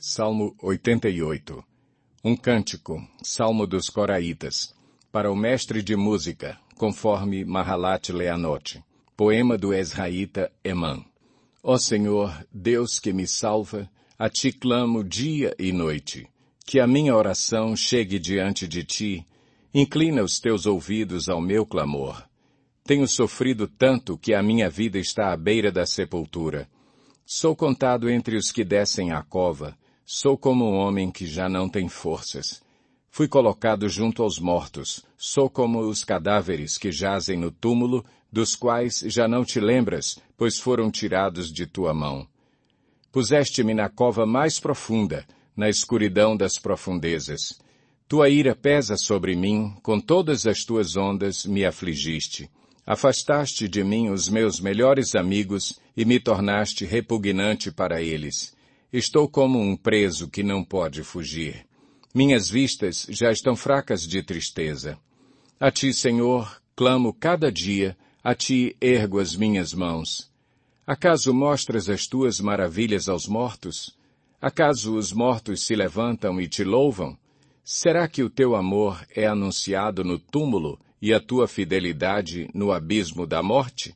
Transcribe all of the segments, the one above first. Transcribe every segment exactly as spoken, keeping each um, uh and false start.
Salmo oitenta e oito. Um cântico, Salmo dos Coraitas, para o mestre de música, conforme Mahalat Leanote. Poema do Ezraíta Emã. Ó Senhor, Deus que me salva, a ti clamo dia e noite. Que a minha oração chegue diante de ti, inclina os teus ouvidos ao meu clamor. Tenho sofrido tanto que a minha vida está à beira da sepultura. Sou contado entre os que descem à cova, sou como um homem que já não tem forças. Fui colocado junto aos mortos, sou como os cadáveres que jazem no túmulo, dos quais já não te lembras, pois foram tirados de tua mão. Puseste-me na cova mais profunda, na escuridão das profundezas. Tua ira pesa sobre mim, com todas as tuas ondas me afligiste. Afastaste de mim os meus melhores amigos e me tornaste repugnante para eles. Estou como um preso que não pode fugir. Minhas vistas já estão fracas de tristeza. A ti, Senhor, clamo cada dia, a ti ergo as minhas mãos. Acaso mostras as tuas maravilhas aos mortos? Acaso os mortos se levantam e te louvam? Será que o teu amor é anunciado no túmulo e a tua fidelidade no abismo da morte?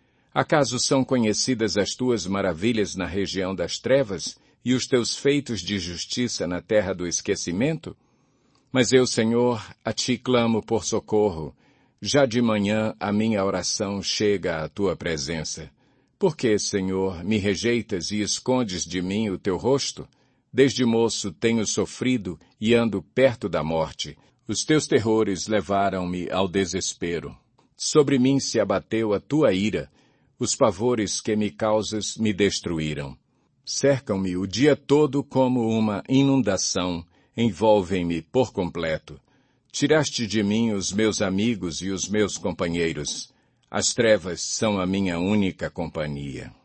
Acaso são conhecidas as tuas maravilhas na região das trevas e os teus feitos de justiça na terra do esquecimento? Mas eu, Senhor, a ti clamo por socorro. Já de manhã a minha oração chega à tua presença. Por que, Senhor, me rejeitas e escondes de mim o teu rosto? Desde moço tenho sofrido e ando perto da morte. Os teus terrores levaram-me ao desespero. Sobre mim se abateu a tua ira. Os pavores que me causas me destruíram. Cercam-me o dia todo como uma inundação, envolvem-me por completo. Tiraste de mim os meus amigos e os meus companheiros. As trevas são a minha única companhia.